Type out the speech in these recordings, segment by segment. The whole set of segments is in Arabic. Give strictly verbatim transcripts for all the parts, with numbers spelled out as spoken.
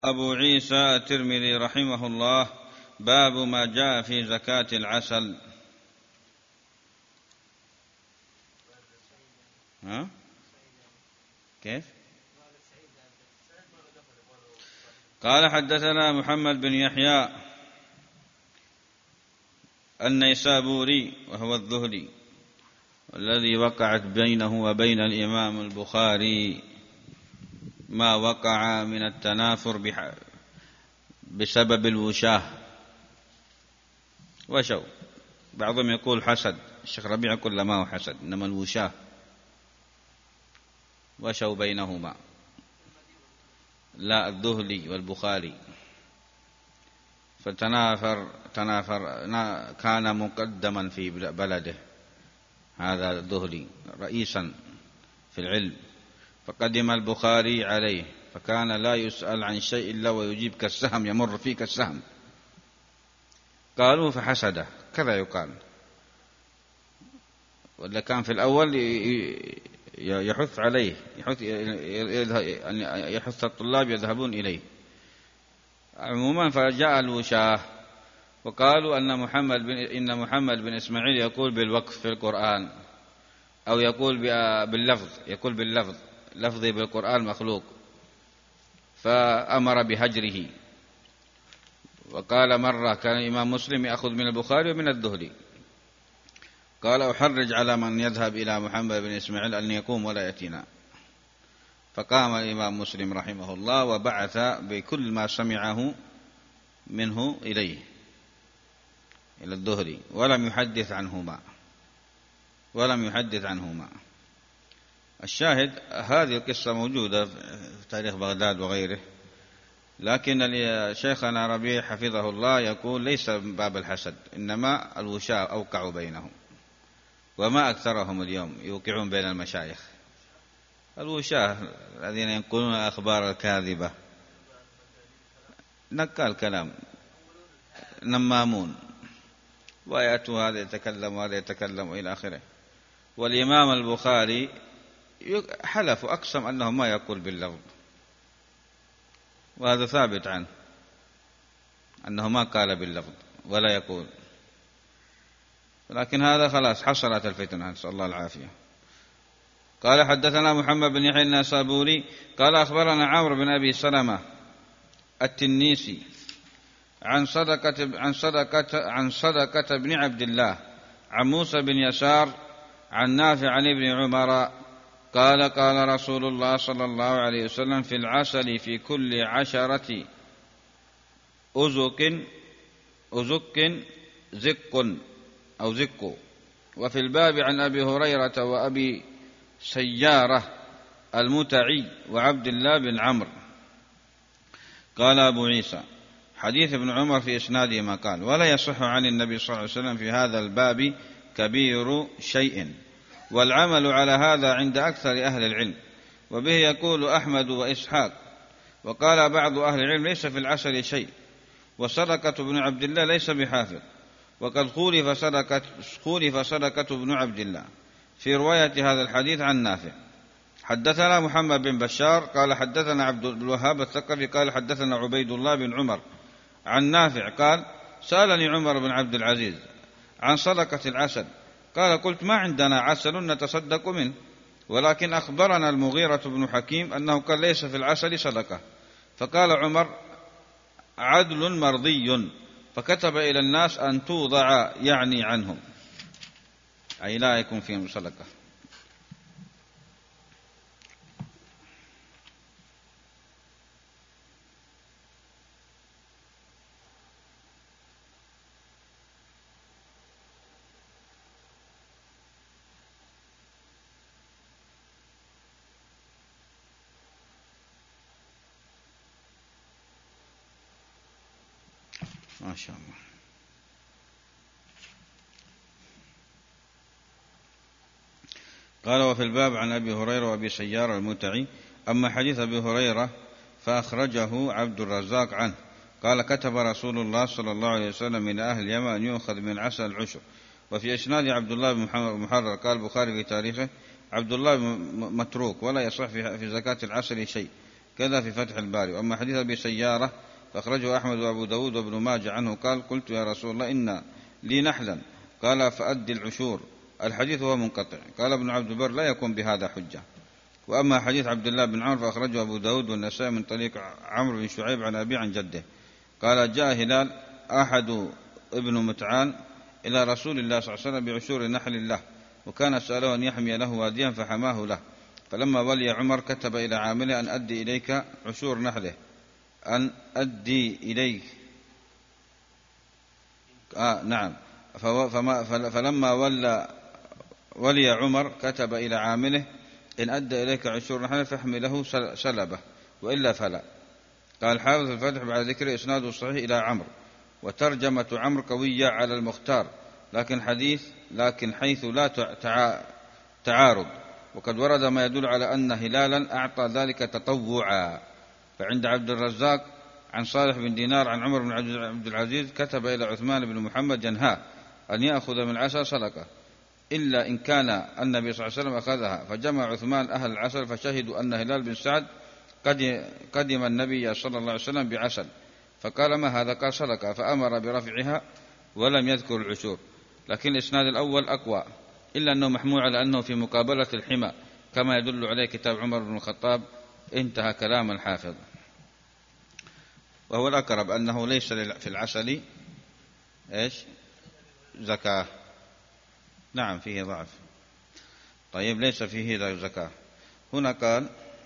أبو عيسى الترمذي رحمه الله. باب ما جاء في زكاة العسل. ها؟ كيف؟ قال حدثنا محمد بن يحيى النيسابوري وهو الذهلي الذي وقعت بينه وبين الإمام البخاري ما وقع من التنافر بسبب الوشاه. وشو بعضهم يقول حسد، الشيخ ربيع يقول لا ما هو حسد إنما الوشاه، وشوا بينهما. لا، الذهلي والبخاري، فتنافر تنافر كان مقدما في بلده هذا الذهلي رئيسا في العلم، فقدم البخاري عليه فكان لا يسأل عن شيء إلا ويجيب كالسهم، يمر فيه كالسهم. قالوا فحسده، كذا يقال. ولا كان في الأول يحث عليه، يحث يحث الطلاب يذهبون إليه. عموما فجاء الوشاه وقالوا أن محمد بن إن محمد بن إسماعيل يقول بالوقف في القرآن، أو يقول باللفظ، يقول باللفظ لفظي بالقرآن مخلوق، فأمر بهجره. وقال مرة كان الإمام مسلم يأخذ من البخاري ومن الذهلي، قال أحرج على من يذهب إلى محمد بن إسماعيل أن يقوم ولا يأتينا. فقام الإمام مسلم رحمه الله وبعث بكل ما سمعه منه إليه إلى الذهلي، ولم يحدث عنهما ولم يحدث عنهما. الشاهد هذه القصة موجودة في تاريخ بغداد وغيره، لكن شيخنا ربيع حفظه الله يقول ليس باب الحسد، إنما الوشاة أوقع بينهم، وما أكثرهم اليوم يوقعون بين المشايخ. الوشاة الذين ينقلون الأخبار الكاذبة، نقال كلام، نمامون، ويأتوا هذا يتكلم وهذا يتكلم وإلى آخره. والإمام البخاري حلف أقسم أنه ما يقول باللفظ، وهذا ثابت عنه أنه ما قال باللفظ ولا يقول، لكن هذا خلاص حصلت الفتنة، نسأل الله العافية. قال حدثنا محمد بن يحيى النيسابوري قال أخبرنا عمرو بن أبي سلمة التنيسي عن صدقة عن صدقة عن صدقة بن عبد الله عن موسى بن يسار عن نافع عن ابن عمر قال قال رسول الله صلى الله عليه وسلم في العسل في كل عشرة أزك أزك زق أو زق. وفي الباب عن أبي هريرة وأبي سيارة المتعي وعبد الله بن عمرو. قال أبو عيسى حديث ابن عمر في إسناده ما قال، ولا يصح عن النبي صلى الله عليه وسلم في هذا الباب كبير شيء، والعمل على هذا عند أكثر أهل العلم، وبه يقول أحمد وإسحاق. وقال بعض أهل العلم ليس في العسل شيء، وصدقة بن عبد الله ليس بحافظ، وقد خولف صدقة, خولف صدقة بن عبد الله في رواية هذا الحديث عن نافع. حدثنا محمد بن بشار قال حدثنا عبد الوهاب الثقفي قال حدثنا عبيد الله بن عمر عن نافع قال سألني عمر بن عبد العزيز عن صدقة العسل، قال قلت ما عندنا عسل نتصدق منه، ولكن أخبرنا المغيرة بن حكيم أنه قال ليس في العسل صدقة. فقال عمر عدل مرضي، فكتب إلى الناس أن توضع يعني عنهم، أي لا يكون فيهم صدقة. ما شاء الله. قال وفي الباب عن أبي هريرة وأبي سيارة المتعي. أما حديث أبي هريرة فأخرجه عبد الرزاق عنه قال كتب رسول الله صلى الله عليه وسلم من أهل اليمن أن يؤخذ من عسل العشر. وفي إسناد عبد الله بن محرر قال البخاري في تاريخه عبد الله متروك ولا يصح في زكاة العسل شيء، كذا في فتح الباري. وأما حديث أبي سيارة فأخرجه أحمد وأبو داود وابن ماجه عنه قال قلت يا رسول الله إن لي نحلا قال فأدي العشور. الحديث هو منقطع. قال ابن عبد البر لا يكون بهذا حجة. وأما حديث عبد الله بن عمر فأخرجه أبو داود والنسائي من طريق عمرو بن شعيب عن أبي عن جده قال جاء هلال أحد ابن متعان إلى رسول الله صلى الله عليه وسلم بعشور نحل له، وكان سأله أن يحمي له واديا فحماه له. فلما ولي عمر كتب إلى عامله أن أدي إليك عشور نحله، أن أدي إليك آه نعم. فما فلما ولى ولي عمر كتب إلى عامله إن أدى إليك عشور نحله فاحمله سلبه وإلا فلا. قال حافظ الفتح بعد ذكر إسناده الصحيح إلى عمرو، وترجمة عمرو قوية على المختار، لكن حديث لكن حيث لا تعارض، وقد ورد ما يدل على أن هلالا أعطى ذلك تطوعا. فعند عبد الرزاق عن صالح بن دينار عن عمر بن عبد العزيز كتب إلى عثمان بن محمد ينهاه أن يأخذ من العسل صدقة إلا إن كان النبي صلى الله عليه وسلم أخذها. فجمع عثمان أهل العسل فشهدوا أن هلال بن سعد قدم النبي صلى الله عليه وسلم بعسل، فقال ما هذا؟ قال صدقة، فأمر برفعها ولم يذكر العشور. لكن الإسناد الأول أقوى، إلا أنه محمول على أنه في مقابلة الحمى كما يدل عليه كتاب عمر بن الخطاب. انتهى كلام الحافظ. وهو الأقرب أنه ليس في العسل إيش زكاة. نعم فيه ضعف. طيب ليس فيه زكاة. هنا قال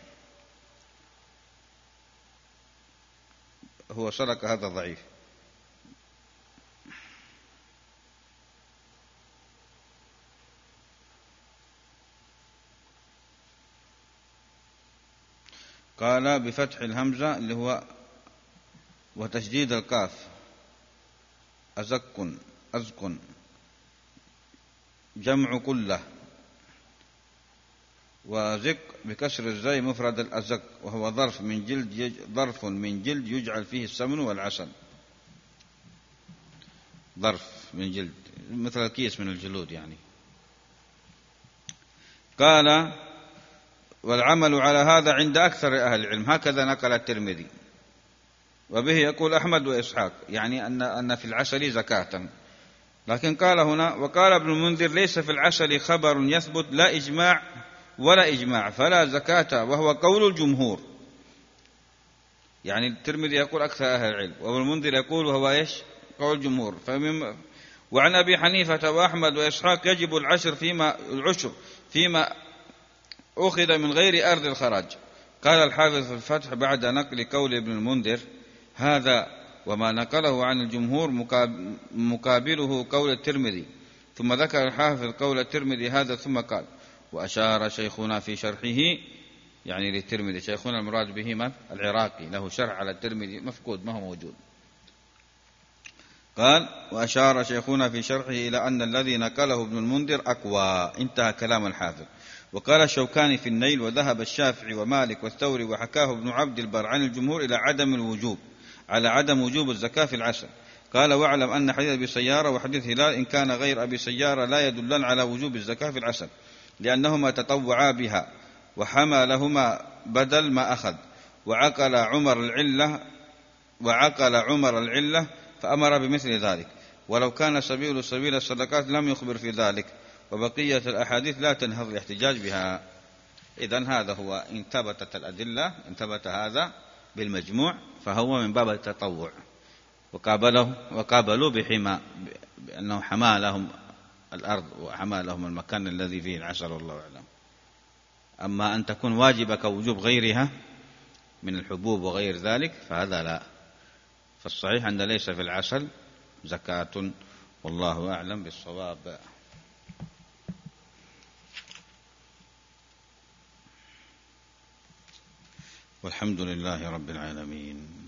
هو صدقة، هذا ضعيف. قال بفتح الهمزة اللي هو وتشديد القاف أزكن أزكن جمع كله، وزك بكسر الزاي مفرد الأزك، وهو ظرف من جلد ظرف من جلد يجعل فيه السمن والعسل. ظرف من جلد مثل الكيس من الجلود يعني. قال والعمل على هذا عند أكثر أهل العلم، هكذا نقل الترمذي، وبه يقول أحمد وإسحاق، يعني أن أن في العسل زكاة. لكن قال هنا وقال ابن المنذر ليس في العسل خبر يثبت لا إجماع ولا إجماع فلا زكاة، وهو قول الجمهور. يعني الترمذي يقول أكثر أهل العلم، وابن المنذر يقول وهو إيش قول الجمهور. وعن أبي حنيفة وأحمد وإسحاق يجب العشر فيما العشر فيما أخذ من غير أرض الخراج. قال الحافظ في الفتح بعد نقل قول ابن المنذر هذا وما نقله عن الجمهور مقابله قول الترمذي، ثم ذكر الحافظ قول الترمذي هذا ثم قال وأشار شيخنا في شرحه، يعني للترمذي شيخنا المراد به من؟ العراقي، له شرح على الترمذي مفقود ما هو موجود. قال وأشار شيخنا في شرحه إلى أن الذي نقله ابن المنذر أقوى. انتهى كلام الحافظ. وقال الشوكاني في النيل وذهب الشافعي ومالك والثوري وحكاه ابن عبد البر عن الجمهور إلى عدم الوجوب على عدم وجوب الزكاة في العسل. قال واعلم أن حديث أبي سيارة وحديث هلال إن كان غير أبي سيارة لا يدلان على وجوب الزكاة في العسل، لأنهما تطوعا بها وحمى لهما بدل ما أخذ، وعقل عمر العلة وعقل عمر العلة فأمر بمثل ذلك، ولو كان سبيل سبيل الصدقات لم يخبر في ذلك، وبقية الأحاديث لا تنهض الاحتجاج بها. إذن هذا هو إن ثبتت الأدلة، إن ثبت هذا بالمجموع فهو من باب التطوع. وقابله وقابلوا بحما بأنه حمى لهم الأرض وحمى لهم المكان الذي فيه العسل والله أعلم. أما أن تكون واجبة كوجوب غيرها من الحبوب وغير ذلك فهذا لا. فالصحيح أن ليس في العسل زكاة، والله أعلم بالصواب. والحمد لله رب العالمين.